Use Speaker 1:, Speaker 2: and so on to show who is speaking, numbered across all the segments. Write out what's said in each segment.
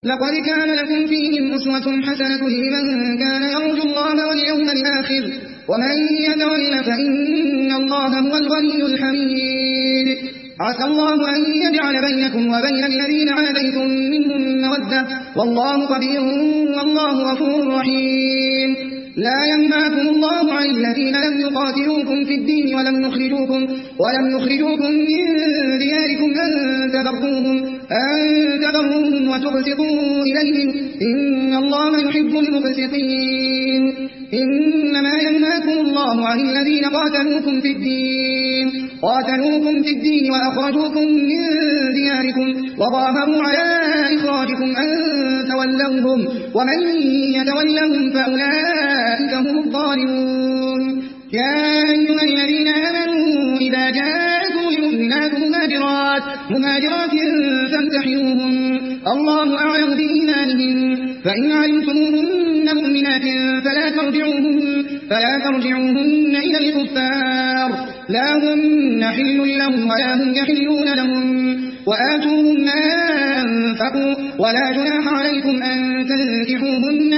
Speaker 1: لقد كان لكم فيهم أسوة حسنة لمن كان يرجو الله واليوم الآخر ومن يتول فإن الله هو الغني الحميد. عسى الله أن يجعل بينكم وبين الذين عاديتم منهم مودة والله خبير والله غفور رحيم. لا ينهاكم الله عن الذين لم يقاتلوكم في الدين ولم يخرجوكم من دياركم أن تبروهم وتقسطوا إليهم إن الله يحب المقسطين. إنما ينهاكم الله عن الذين قاتلوكم في الدين وأخرجوكم من دياركم وظاهروا على إخراجكم أن تولوهم ومن يتولهم فأولئك هم الظالمون. يا أيها الذين آمنوا إذا جاءكم المؤمنات مهاجرات فامتحنوهن الله أعلم بإيمانهن فإن علمتموهن مؤمنات فلا ترجعوهن إلى الكفار لا هن حل لهم ولا هم يحلون لهم وآتوهم ما أنفقوا ولا جناح عليكم أن تنكحوهن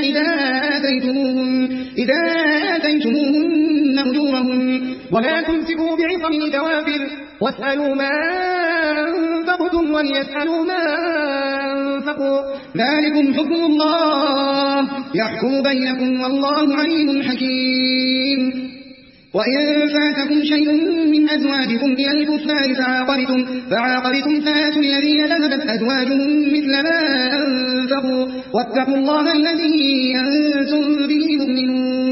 Speaker 1: إذا آتيتموهن أجورهن ولا تمسكوا بعصم الكوافر واسألوا ما أنفقتم وليسألوا ما أنفقوا ذلكم حكم الله يحكم بينكم والله عليم حكيم. وإن فاتكم شيء من أزواجكم إلى الكفار فعاقبتم فآتوا الذين ذهبت أزواجهم مثل ما أنفقوا واتقوا الله الذي أنتم به مؤمنون.